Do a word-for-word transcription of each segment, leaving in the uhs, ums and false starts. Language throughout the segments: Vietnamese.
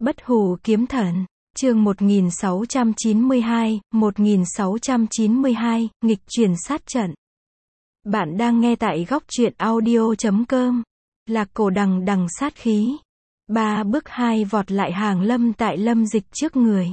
Bất hủ kiếm thần, chương một nghìn sáu trăm chín mươi hai, một nghìn sáu trăm chín mươi hai, nghịch chuyển sát trận. Bạn đang nghe tại góc truyện audio chấm com. Lạc cổ đằng đằng sát khí. Ba bước hai vọt lại hàng lâm tại Lâm Dịch trước người.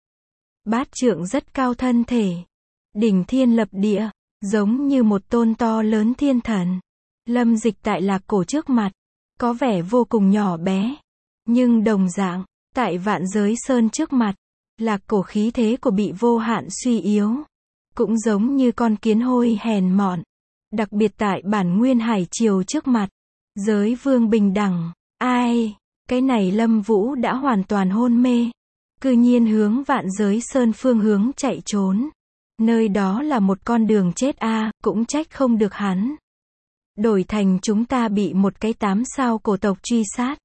Bát trượng rất cao thân thể. Đỉnh thiên lập địa, giống như một tôn to lớn thiên thần. Lâm Dịch tại Lạc cổ trước mặt, có vẻ vô cùng nhỏ bé. Nhưng đồng dạng, tại Vạn Giới Sơn trước mặt, Lạc cổ khí thế của bị vô hạn suy yếu. Cũng giống như con kiến hôi hèn mọn. Đặc biệt tại bản nguyên hải triều trước mặt, giới vương bình đẳng. Ai, cái này Lâm Vũ đã hoàn toàn hôn mê. Cư nhiên hướng Vạn Giới Sơn phương hướng chạy trốn. Nơi đó là một con đường chết a, à, cũng trách không được hắn. Đổi thành chúng ta bị một cái tám sao cổ tộc truy sát.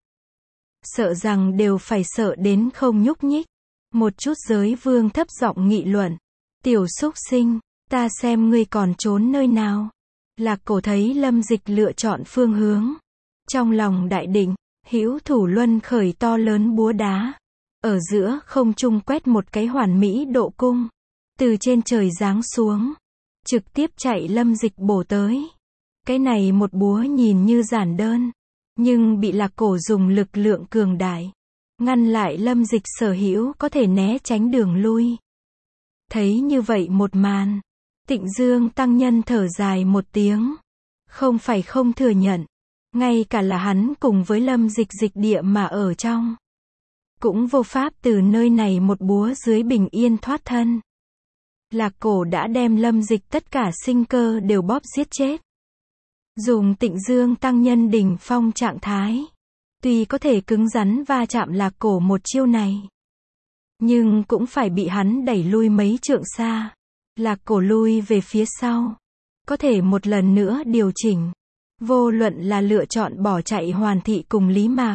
Sợ rằng đều phải sợ đến không nhúc nhích. Một chút giới vương thấp giọng nghị luận. Tiểu súc sinh, ta xem ngươi còn trốn nơi nào. Lạc cổ thấy Lâm Dịch lựa chọn phương hướng. Trong lòng đại định, hữu thủ luân khởi to lớn búa đá. Ở giữa không trung quét một cái hoàn mỹ độ cung. Từ trên trời giáng xuống. Trực tiếp chạy Lâm Dịch bổ tới. Cái này một búa nhìn như giản đơn. Nhưng bị Lạc cổ dùng lực lượng cường đại. Ngăn lại Lâm Dịch sở hữu có thể né tránh đường lui. Thấy như vậy một màn. Tịnh Dương tăng nhân thở dài một tiếng. Không phải không thừa nhận. Ngay cả là hắn cùng với Lâm Dịch dịch địa mà ở trong. Cũng vô pháp từ nơi này một búa dưới bình yên thoát thân. Lạc cổ đã đem Lâm Dịch tất cả sinh cơ đều bóp giết chết. Dùng Tịnh Dương tăng nhân đỉnh phong trạng thái. Tuy có thể cứng rắn va chạm Lạc cổ một chiêu này. Nhưng cũng phải bị hắn đẩy lui mấy trượng xa. Lạc cổ lui về phía sau. Có thể một lần nữa điều chỉnh. Vô luận là lựa chọn bỏ chạy Hoàn Thị cùng Lý Mạc.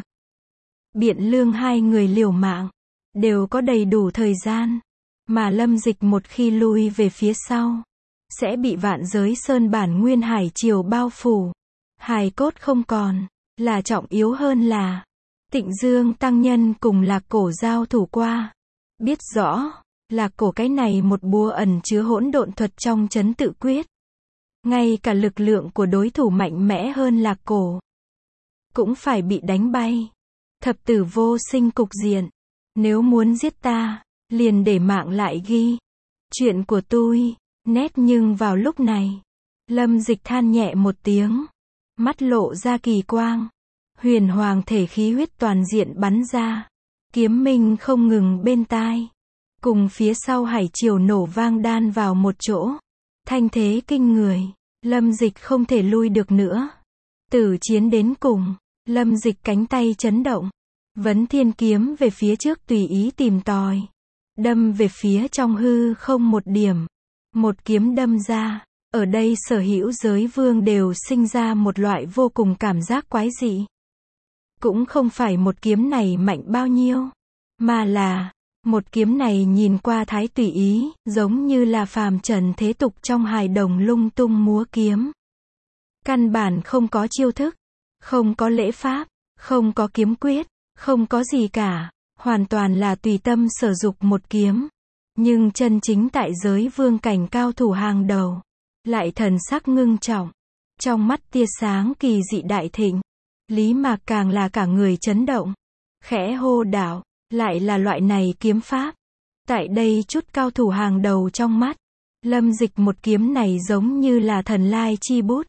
Biện Lương hai người liều mạng. Đều có đầy đủ thời gian. Mà Lâm Dịch một khi lui về phía sau. Sẽ bị Vạn Giới Sơn bản nguyên hải triều bao phủ. Hài cốt không còn. Là trọng yếu hơn là. Tịnh Dương tăng nhân cùng Lạc cổ giao thủ qua. Biết rõ. Lạc cổ cái này một búa ẩn chứa hỗn độn thuật trong trấn tự quyết. Ngay cả lực lượng của đối thủ mạnh mẽ hơn Lạc cổ. Cũng phải bị đánh bay. Thập tử vô sinh cục diện. Nếu muốn giết ta. Liền để mạng lại ghi. Chuyện của tôi. Nét nhưng vào lúc này. Lâm Dịch than nhẹ một tiếng. Mắt lộ ra kỳ quang. Huyền hoàng thể khí huyết toàn diện bắn ra. Kiếm minh không ngừng bên tai. Cùng phía sau hải triều nổ vang đan vào một chỗ. Thanh thế kinh người. Lâm Dịch không thể lui được nữa. Tử chiến đến cùng. Lâm Dịch cánh tay chấn động. Vấn thiên kiếm về phía trước tùy ý tìm tòi. Đâm về phía trong hư không một điểm. Một kiếm đâm ra. Ở đây sở hữu giới vương đều sinh ra một loại vô cùng cảm giác quái dị. Cũng không phải một kiếm này mạnh bao nhiêu. Mà là. Một kiếm này nhìn qua thái tùy ý, giống như là phàm trần thế tục trong hài đồng lung tung múa kiếm. Căn bản không có chiêu thức, không có lễ pháp, không có kiếm quyết, không có gì cả, hoàn toàn là tùy tâm sử dụng một kiếm. Nhưng chân chính tại giới vương cảnh cao thủ hàng đầu, lại thần sắc ngưng trọng, trong mắt tia sáng kỳ dị đại thịnh. Lý Mạc càng là cả người chấn động, khẽ hô đạo. Lại là loại này kiếm pháp. Tại đây chút cao thủ hàng đầu trong mắt. Lâm Dịch một kiếm này giống như là thần lai chi bút.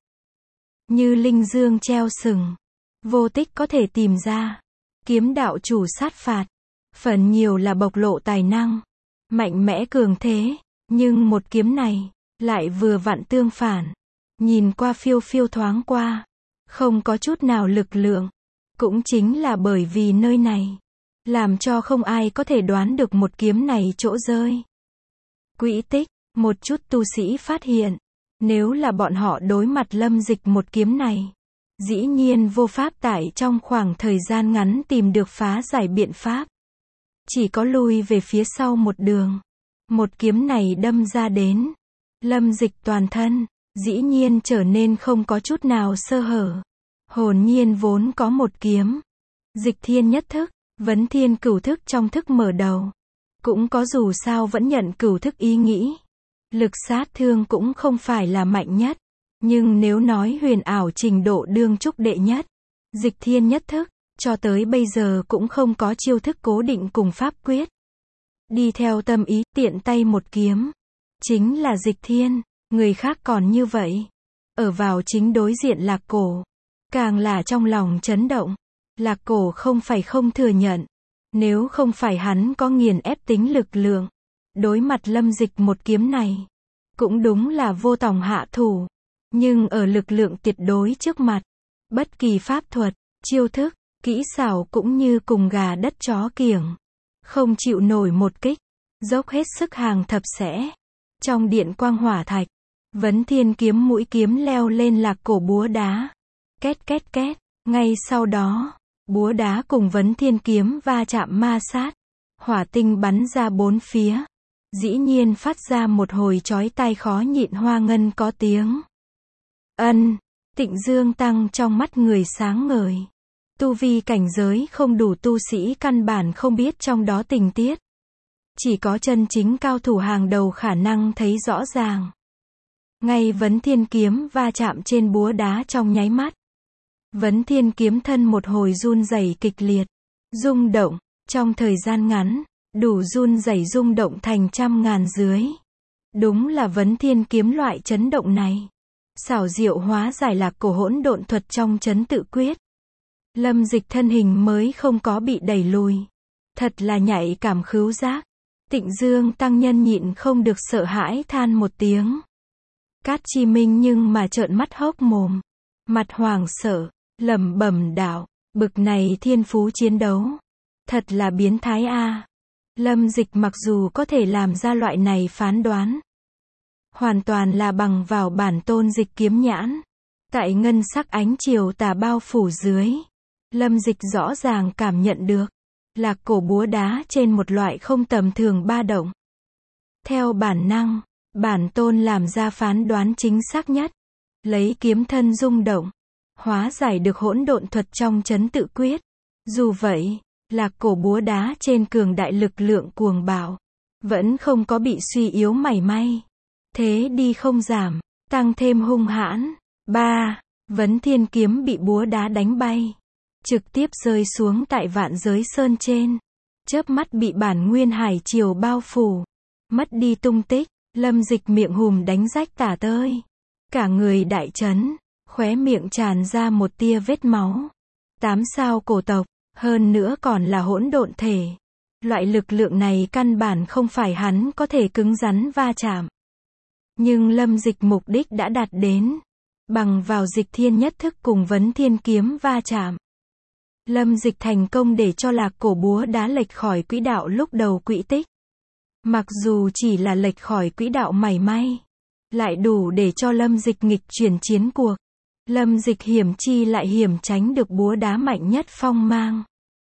Như linh dương treo sừng. Vô tích có thể tìm ra. Kiếm đạo chủ sát phạt. Phần nhiều là bộc lộ tài năng. Mạnh mẽ cường thế. Nhưng một kiếm này. Lại vừa vặn tương phản. Nhìn qua phiêu phiêu thoáng qua. Không có chút nào lực lượng. Cũng chính là bởi vì nơi này. Làm cho không ai có thể đoán được một kiếm này chỗ rơi. Quỹ tích, một chút tu sĩ phát hiện. Nếu là bọn họ đối mặt Lâm Dịch một kiếm này. Dĩ nhiên vô pháp tại trong khoảng thời gian ngắn tìm được phá giải biện pháp. Chỉ có lui về phía sau một đường. Một kiếm này đâm ra đến. Lâm Dịch toàn thân, dĩ nhiên trở nên không có chút nào sơ hở. Hồn nhiên vốn có một kiếm. Dịch thiên nhất thức. Vấn thiên cửu thức trong thức mở đầu. Cũng có dù sao vẫn nhận cửu thức ý nghĩ. Lực sát thương cũng không phải là mạnh nhất. Nhưng nếu nói huyền ảo trình độ đương trúc đệ nhất, dịch thiên nhất thức, cho tới bây giờ cũng không có chiêu thức cố định cùng pháp quyết. Đi theo tâm ý, tiện tay một kiếm. Chính là dịch thiên, người khác còn như vậy. Ở vào chính đối diện Lạc Cổ. Càng là trong lòng chấn động. Lạc Cổ không phải không thừa nhận. Nếu không phải hắn có nghiền ép tính lực lượng. Đối mặt Lâm Dịch một kiếm này. Cũng đúng là vô tòng hạ thủ. Nhưng ở lực lượng tuyệt đối trước mặt. Bất kỳ pháp thuật, chiêu thức, kỹ xảo cũng như cùng gà đất chó kiểng. Không chịu nổi một kích. Dốc hết sức hàng thập sẽ. Trong điện quang hỏa thạch. Vấn thiên kiếm mũi kiếm leo lên Lạc Cổ búa đá. Két két két. Ngay sau đó, búa đá cùng vấn thiên kiếm va chạm ma sát. Hỏa tinh bắn ra bốn phía. Dĩ nhiên phát ra một hồi chói tai khó nhịn hoa ngân có tiếng. Ân, Tịnh Dương Tăng trong mắt người sáng ngời. Tu vi cảnh giới không đủ tu sĩ căn bản không biết trong đó tình tiết. Chỉ có chân chính cao thủ hàng đầu khả năng thấy rõ ràng. Ngay vấn thiên kiếm va chạm trên búa đá trong nháy mắt. Vấn thiên kiếm thân một hồi run rẩy kịch liệt. Rung động, trong thời gian ngắn, đủ run rẩy rung động thành trăm ngàn dưới. Đúng là vấn thiên kiếm loại chấn động này. Xảo diệu hóa giải Lạc Cổ hỗn độn thuật trong chấn tự quyết. Lâm Dịch thân hình mới không có bị đẩy lùi. Thật là nhạy cảm khứu giác. Tịnh Dương Tăng nhân nhịn không được sợ hãi than một tiếng. Cát Chi Minh nhưng mà trợn mắt hốc mồm. Mặt hoảng sợ, lẩm bẩm đạo, bực này thiên phú chiến đấu. Thật là biến thái a. Lâm Dịch mặc dù có thể làm ra loại này phán đoán. Hoàn toàn là bằng vào bản tôn dịch kiếm nhãn. Tại ngân sắc ánh chiều tà bao phủ dưới. Lâm Dịch rõ ràng cảm nhận được. Lạc Cổ búa đá trên một loại không tầm thường ba động. Theo bản năng, bản tôn làm ra phán đoán chính xác nhất. Lấy kiếm thân rung động. Hóa giải được hỗn độn thuật trong chấn tự quyết. Dù vậy, Lạc Cổ búa đá trên cường đại lực lượng cuồng bạo. Vẫn không có bị suy yếu mảy may. Thế đi không giảm, tăng thêm hung hãn. ba. Vấn thiên kiếm bị búa đá đánh bay. Trực tiếp rơi xuống tại Vạn Giới Sơn trên. Chớp mắt bị bản nguyên hải triều bao phủ. Mất đi tung tích, Lâm Dịch miệng hùm đánh rách tả tơi. Cả người đại chấn, khóe miệng tràn ra một tia vết máu. Tám sao cổ tộc, hơn nữa còn là hỗn độn thể. Loại lực lượng này căn bản không phải hắn có thể cứng rắn va chạm. Nhưng Lâm Dịch mục đích đã đạt đến. Bằng vào dịch thiên nhất thức cùng vấn thiên kiếm va chạm. Lâm Dịch thành công để cho Lạc Cổ búa đá lệch khỏi quỹ đạo lúc đầu quỹ tích. Mặc dù chỉ là lệch khỏi quỹ đạo mảy may. Lại đủ để cho Lâm Dịch nghịch chuyển chiến cuộc. Lâm Dịch hiểm chi lại hiểm tránh được búa đá mạnh nhất phong mang.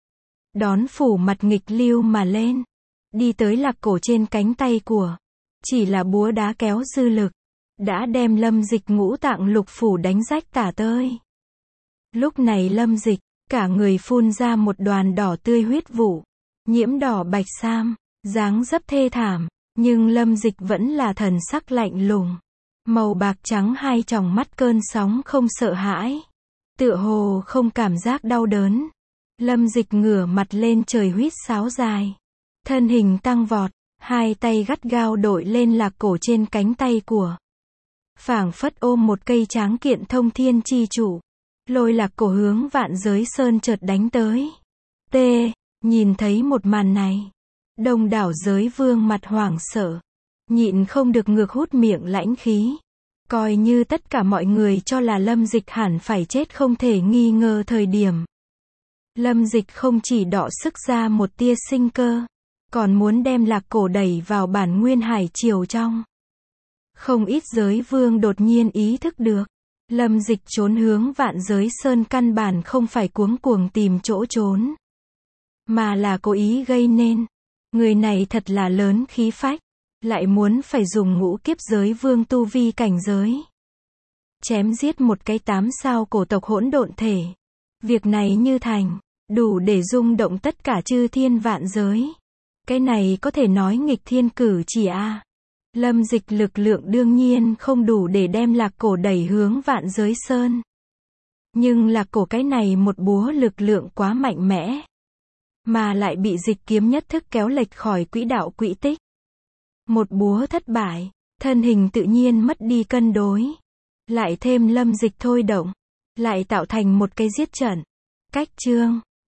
Đón phủ mặt nghịch lưu mà lên. Đi tới Lạc Cổ trên cánh tay của. Chỉ là búa đá kéo dư lực. Đã đem Lâm Dịch ngũ tạng lục phủ đánh rách tả tơi. Lúc này Lâm Dịch, cả người phun ra một đoàn đỏ tươi huyết vụ. Nhiễm đỏ bạch sam, dáng dấp thê thảm. Nhưng Lâm Dịch vẫn là thần sắc lạnh lùng. Màu bạc trắng hai tròng mắt cơn sóng không sợ hãi. Tựa hồ không cảm giác đau đớn. Lâm Dịch ngửa mặt lên trời huýt sáo dài. Thân hình tăng vọt. Hai tay gắt gao đội lên Lạc Cổ trên cánh tay của. Phảng phất ôm một cây tráng kiện thông thiên chi chủ. Lôi Lạc Cổ hướng Vạn Giới Sơn chợt đánh tới. T. Nhìn thấy một màn này. Đông đảo giới vương mặt hoảng sợ. Nhịn không được ngược hút miệng lãnh khí. Coi như tất cả mọi người cho là Lâm Dịch hẳn phải chết không thể nghi ngờ thời điểm. Lâm Dịch không chỉ đọ sức ra một tia sinh cơ. Còn muốn đem Lạc Cổ đẩy vào bản nguyên hải triều trong. Không ít giới vương đột nhiên ý thức được. Lâm Dịch trốn hướng Vạn Giới Sơn căn bản không phải cuống cuồng tìm chỗ trốn. Mà là cố ý gây nên. Người này thật là lớn khí phách. Lại muốn phải dùng ngũ kiếp giới vương tu vi cảnh giới. Chém giết một cái tám sao cổ tộc hỗn độn thể. Việc này như thành. đủ để rung động tất cả chư thiên vạn giới. Cái này có thể nói nghịch thiên cử chỉ a. À. Lâm Dịch lực lượng đương nhiên không đủ để đem Lạc Cổ đẩy hướng vạn giới sơn. Nhưng Lạc Cổ cái này một búa lực lượng quá mạnh mẽ. Mà lại bị Dịch kiếm nhất thức kéo lệch khỏi quỹ đạo quỹ tích. Một búa thất bại, thân hình tự nhiên mất đi cân đối. Lại thêm Lâm Dịch thôi động, lại tạo thành một cái giết trận. Cách chương